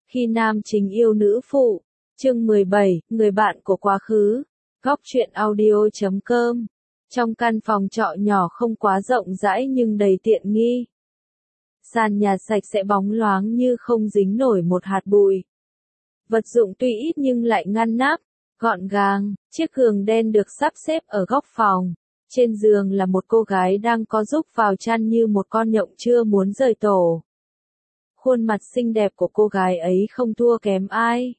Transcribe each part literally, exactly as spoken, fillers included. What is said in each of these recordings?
Khi nam chính yêu nữ phụ. Chương mười bảy, người bạn của quá khứ. Góc truyện audio chấm com. Trong căn phòng trọ nhỏ không quá rộng rãi nhưng đầy tiện nghi. Sàn nhà sạch sẽ bóng loáng như không dính nổi một hạt bụi. Vật dụng tuy ít nhưng lại ngăn nắp, gọn gàng. Chiếc giường đen được sắp xếp ở góc phòng. Trên giường là một cô gái đang co rúc vào chăn như một con nhộng chưa muốn rời tổ. Khuôn mặt xinh đẹp của cô gái ấy không thua kém ai.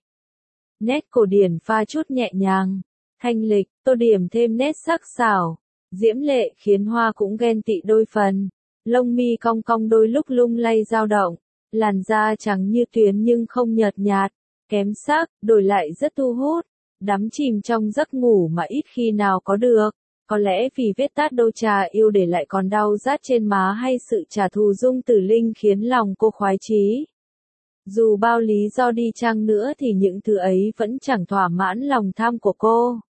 Nét cổ điển pha chút nhẹ nhàng, thanh lịch, tô điểm thêm nét sắc sảo, diễm lệ khiến Hoa cũng ghen tị đôi phần. Lông mi cong cong đôi lúc lung lay dao động, làn da trắng như tuyến nhưng không nhợt nhạt, kém sắc, đổi lại rất thu hút, đắm chìm trong giấc ngủ mà ít khi nào có được. Có lẽ vì vết tát đô trà yêu để lại còn đau rát trên má hay sự trả thù Dung Tử Linh khiến lòng cô khoái chí. Dù bao lý do đi chăng nữa thì những thứ ấy vẫn chẳng thỏa mãn lòng tham của cô.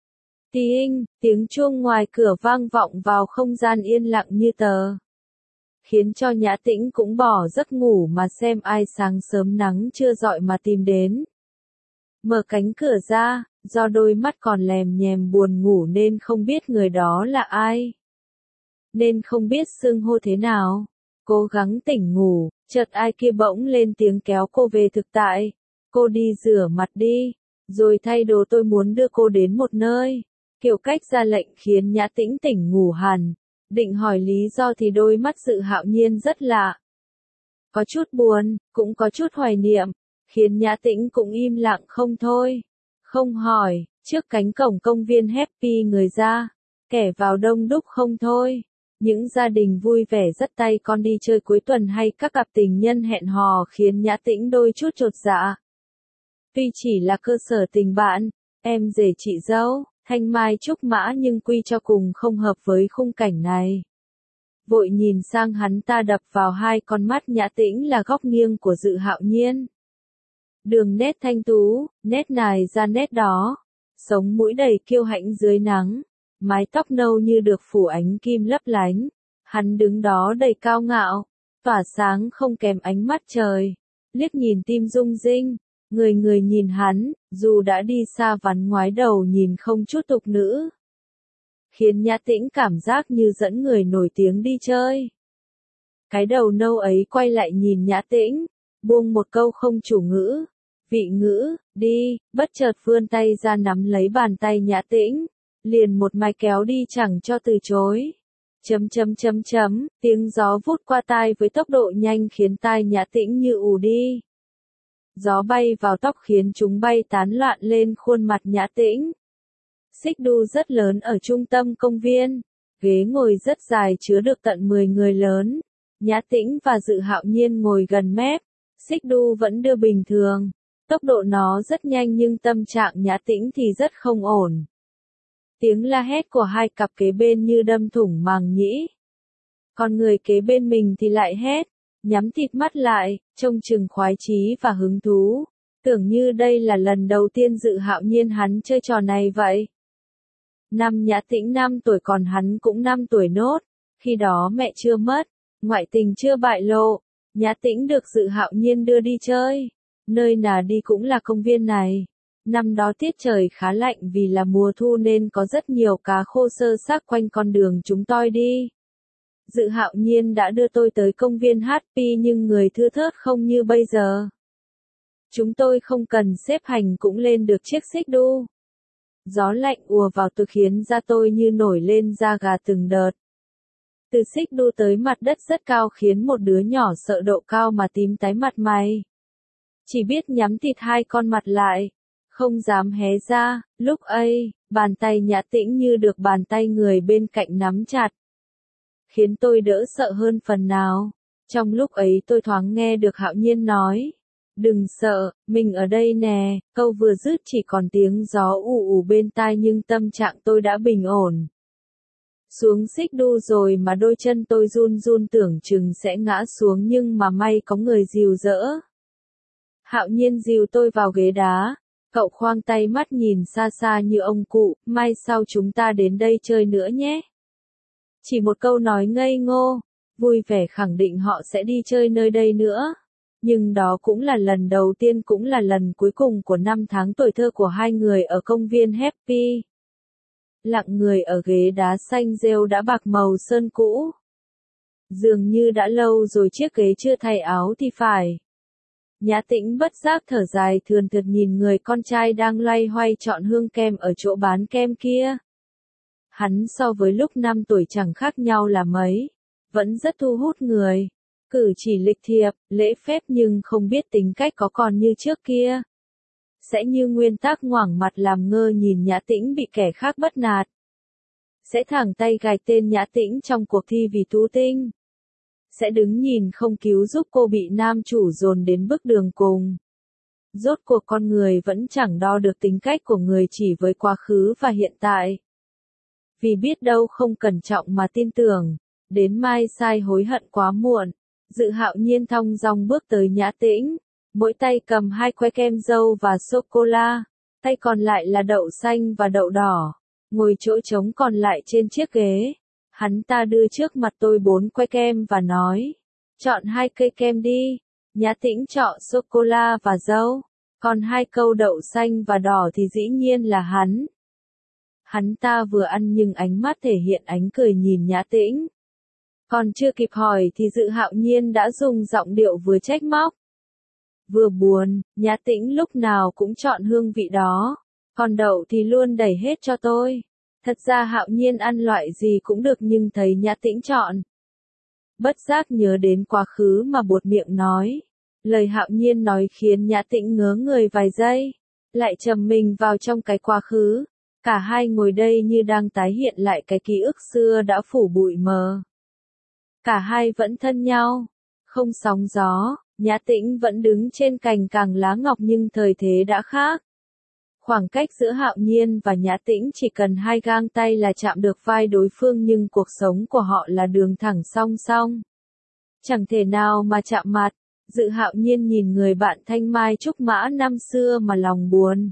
Tí-inh, tiếng chuông ngoài cửa vang vọng vào không gian yên lặng như tờ. Khiến cho Nhã Tĩnh cũng bỏ giấc ngủ mà xem ai sáng sớm nắng chưa rọi mà tìm đến. Mở cánh cửa ra, do đôi mắt còn lèm nhèm buồn ngủ nên không biết người đó là ai. Nên không biết xưng hô thế nào. Cố gắng tỉnh ngủ, chợt ai kia bỗng lên tiếng kéo cô về thực tại. Cô đi rửa mặt đi, rồi thay đồ, tôi muốn đưa cô đến một nơi. Kiểu cách ra lệnh khiến Nhã Tĩnh tỉnh ngủ hẳn. Định hỏi lý do thì đôi mắt Dự Hạo Nhiên rất lạ. Có chút buồn, cũng có chút hoài niệm, khiến Nhã Tĩnh cũng im lặng không thôi. Không hỏi, trước cánh cổng công viên Happy người ra, kẻ vào đông đúc không thôi. Những gia đình vui vẻ dắt tay con đi chơi cuối tuần hay các cặp tình nhân hẹn hò khiến Nhã Tĩnh đôi chút chột dạ. Tuy chỉ là cơ sở tình bạn, em rể chị dâu, thanh mai trúc mã nhưng quy cho cùng không hợp với khung cảnh này. Vội nhìn sang hắn ta đập vào hai con mắt Nhã Tĩnh là góc nghiêng của Dự Hạo Nhiên. Đường nét thanh tú, nét này ra nét đó, sống mũi đầy kiêu hãnh dưới nắng, mái tóc nâu như được phủ ánh kim lấp lánh, hắn đứng đó đầy cao ngạo, tỏa sáng không kém ánh mắt trời, liếc nhìn tim rung rinh, người người nhìn hắn, dù đã đi xa vắn ngoái đầu nhìn không chút tục nữ. Khiến Nhã Tĩnh cảm giác như dẫn người nổi tiếng đi chơi. Cái đầu nâu ấy quay lại nhìn Nhã Tĩnh, buông một câu không chủ ngữ. Vị ngữ, đi, bất chợt vươn tay ra nắm lấy bàn tay Nhã Tĩnh, liền một mạch kéo đi chẳng cho từ chối. Chấm chấm chấm chấm, tiếng gió vút qua tai với tốc độ nhanh khiến tai Nhã Tĩnh như ù đi. Gió bay vào tóc khiến chúng bay tán loạn lên khuôn mặt Nhã Tĩnh. Xích đu rất lớn ở trung tâm công viên, ghế ngồi rất dài chứa được tận mười người lớn. Nhã Tĩnh và Dự Hạo Nhiên ngồi gần mép, xích đu vẫn đưa bình thường. Tốc độ nó rất nhanh nhưng tâm trạng Nhã Tĩnh thì rất không ổn. Tiếng la hét của hai cặp kế bên như đâm thủng màng nhĩ. Còn người kế bên mình thì lại hét, nhắm thịt mắt lại, trông chừng khoái chí và hứng thú. Tưởng như đây là lần đầu tiên Dự Hạo Nhiên hắn chơi trò này vậy. Năm Nhã Tĩnh năm tuổi còn hắn cũng năm tuổi nốt. Khi đó mẹ chưa mất, ngoại tình chưa bại lộ. Nhã Tĩnh được Dự Hạo Nhiên đưa đi chơi. Nơi nào đi cũng là công viên này. Năm đó tiết trời khá lạnh vì là mùa thu nên có rất nhiều cá khô sơ xác quanh con đường chúng tôi đi. Dự Hạo Nhiên đã đưa tôi tới công viên Happy nhưng người thưa thớt không như bây giờ. Chúng tôi không cần xếp hành cũng lên được chiếc xích đu. Gió lạnh ùa vào tôi khiến da tôi như nổi lên da gà từng đợt. Từ xích đu tới mặt đất rất cao khiến một đứa nhỏ sợ độ cao mà tím tái mặt mày. Chỉ biết nhắm thịt hai con mặt lại, không dám hé ra. Lúc ấy, bàn tay Nhã Tĩnh như được bàn tay người bên cạnh nắm chặt, khiến tôi đỡ sợ hơn phần nào. Trong lúc ấy tôi thoáng nghe được Hạo Nhiên nói, đừng sợ, mình ở đây nè. Câu vừa dứt chỉ còn tiếng gió ù ù bên tai nhưng tâm trạng tôi đã bình ổn. Xuống xích đu rồi mà đôi chân tôi run run tưởng chừng sẽ ngã xuống nhưng mà may có người dìu dỡ. Hạo Nhiên dìu tôi vào ghế đá, cậu khoang tay mắt nhìn xa xa như ông cụ, mai sau chúng ta đến đây chơi nữa nhé. Chỉ một câu nói ngây ngô, vui vẻ khẳng định họ sẽ đi chơi nơi đây nữa. Nhưng đó cũng là lần đầu tiên cũng là lần cuối cùng của năm tháng tuổi thơ của hai người ở công viên Happy. Lặng người ở ghế đá xanh rêu đã bạc màu sơn cũ. Dường như đã lâu rồi chiếc ghế chưa thay áo thì phải. Nhã Tĩnh bất giác thở dài thườn thượt nhìn người con trai đang loay hoay chọn hương kem ở chỗ bán kem kia. Hắn so với lúc năm tuổi chẳng khác nhau là mấy, vẫn rất thu hút người. Cử chỉ lịch thiệp, lễ phép nhưng không biết tính cách có còn như trước kia. Sẽ như nguyên tắc ngoảnh mặt làm ngơ nhìn Nhã Tĩnh bị kẻ khác bắt nạt. Sẽ thẳng tay gạch tên Nhã Tĩnh trong cuộc thi vì tú tinh. Sẽ đứng nhìn không cứu giúp cô bị nam chủ dồn đến bước đường cùng. Rốt cuộc con người vẫn chẳng đo được tính cách của người chỉ với quá khứ và hiện tại. Vì biết đâu không cẩn trọng mà tin tưởng, đến mai sai hối hận quá muộn. Dự Hạo Nhiên thong dong bước tới Nhã Tĩnh, mỗi tay cầm hai que kem dâu và sô-cô-la, tay còn lại là đậu xanh và đậu đỏ, ngồi chỗ trống còn lại trên chiếc ghế. Hắn ta đưa trước mặt tôi bốn que kem và nói, chọn hai cây kem đi. Nhã Tĩnh chọn sô-cô-la và dâu, còn hai câu đậu xanh và đỏ thì dĩ nhiên là hắn. Hắn ta vừa ăn nhưng ánh mắt thể hiện ánh cười nhìn Nhã Tĩnh. Còn chưa kịp hỏi thì Dự Hạo Nhiên đã dùng giọng điệu vừa trách móc, vừa buồn. Nhã Tĩnh lúc nào cũng chọn hương vị đó, còn đậu thì luôn đẩy hết cho tôi. Thật ra Hạo Nhiên ăn loại gì cũng được nhưng thấy Nhã Tĩnh chọn. Bất giác nhớ đến quá khứ mà buột miệng nói. Lời Hạo Nhiên nói khiến Nhã Tĩnh ngớ người vài giây, lại trầm mình vào trong cái quá khứ. Cả hai ngồi đây như đang tái hiện lại cái ký ức xưa đã phủ bụi mờ. Cả hai vẫn thân nhau, không sóng gió. Nhã Tĩnh vẫn đứng trên cành càng lá ngọc nhưng thời thế đã khác. Khoảng cách giữa Hạo Nhiên và Nhã Tĩnh chỉ cần hai gang tay là chạm được vai đối phương nhưng cuộc sống của họ là đường thẳng song song. Chẳng thể nào mà chạm mặt. Dự Hạo Nhiên nhìn người bạn thanh mai trúc mã năm xưa mà lòng buồn.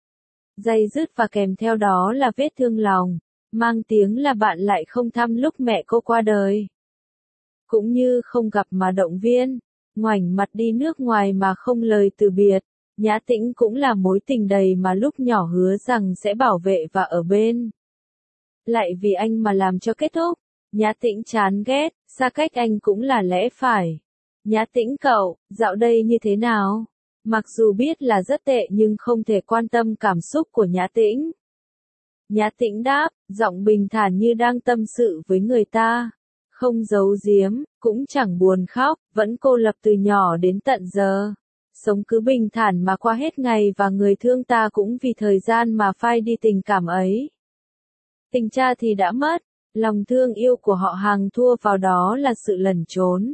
Day dứt và kèm theo đó là vết thương lòng, mang tiếng là bạn lại không thăm lúc mẹ cô qua đời. Cũng như không gặp mà động viên, ngoảnh mặt đi nước ngoài mà không lời từ biệt. Nhã Tĩnh cũng là mối tình đầy mà lúc nhỏ hứa rằng sẽ bảo vệ và ở bên. Lại vì anh mà làm cho kết thúc. Nhã Tĩnh chán ghét, xa cách anh cũng là lẽ phải. Nhã Tĩnh cậu, dạo đây như thế nào? Mặc dù biết là rất tệ nhưng không thể quan tâm cảm xúc của Nhã Tĩnh. Nhã Tĩnh đáp, giọng bình thản như đang tâm sự với người ta. Không giấu giếm, cũng chẳng buồn khóc, vẫn cô lập từ nhỏ đến tận giờ. Sống cứ bình thản mà qua hết ngày và người thương ta cũng vì thời gian mà phai đi tình cảm ấy. Tình cha thì đã mất, lòng thương yêu của họ hàng thua vào đó là sự lẩn trốn.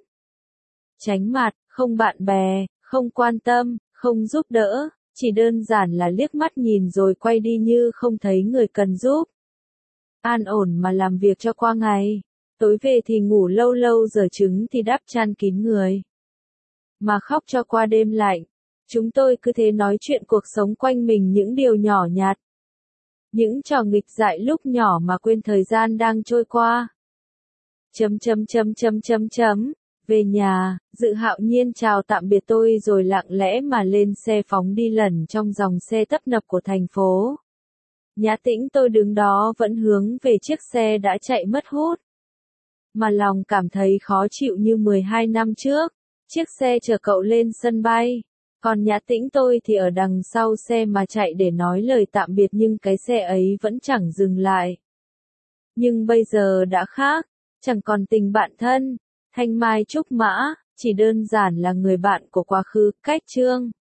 Tránh mặt, không bạn bè, không quan tâm, không giúp đỡ, chỉ đơn giản là liếc mắt nhìn rồi quay đi như không thấy người cần giúp. An ổn mà làm việc cho qua ngày, tối về thì ngủ lâu lâu giờ trứng thì đắp chăn kín người. Mà khóc cho qua đêm lạnh. Chúng tôi cứ thế nói chuyện cuộc sống quanh mình những điều nhỏ nhặt. Những trò nghịch dại lúc nhỏ mà quên thời gian đang trôi qua. Chấm chấm chấm chấm chấm chấm. Về nhà, Dự Hạo Nhiên chào tạm biệt tôi rồi lặng lẽ mà lên xe phóng đi lẩn trong dòng xe tấp nập của thành phố. Nhã Tĩnh tôi đứng đó vẫn hướng về chiếc xe đã chạy mất hút. Mà lòng cảm thấy khó chịu như mười hai năm trước. Chiếc xe chở cậu lên sân bay. Còn Nhã Tĩnh tôi thì ở đằng sau xe mà chạy để nói lời tạm biệt nhưng cái xe ấy vẫn chẳng dừng lại. Nhưng bây giờ đã khác. Chẳng còn tình bạn thân, thanh mai trúc mã, chỉ đơn giản là người bạn của quá khứ. Cách chương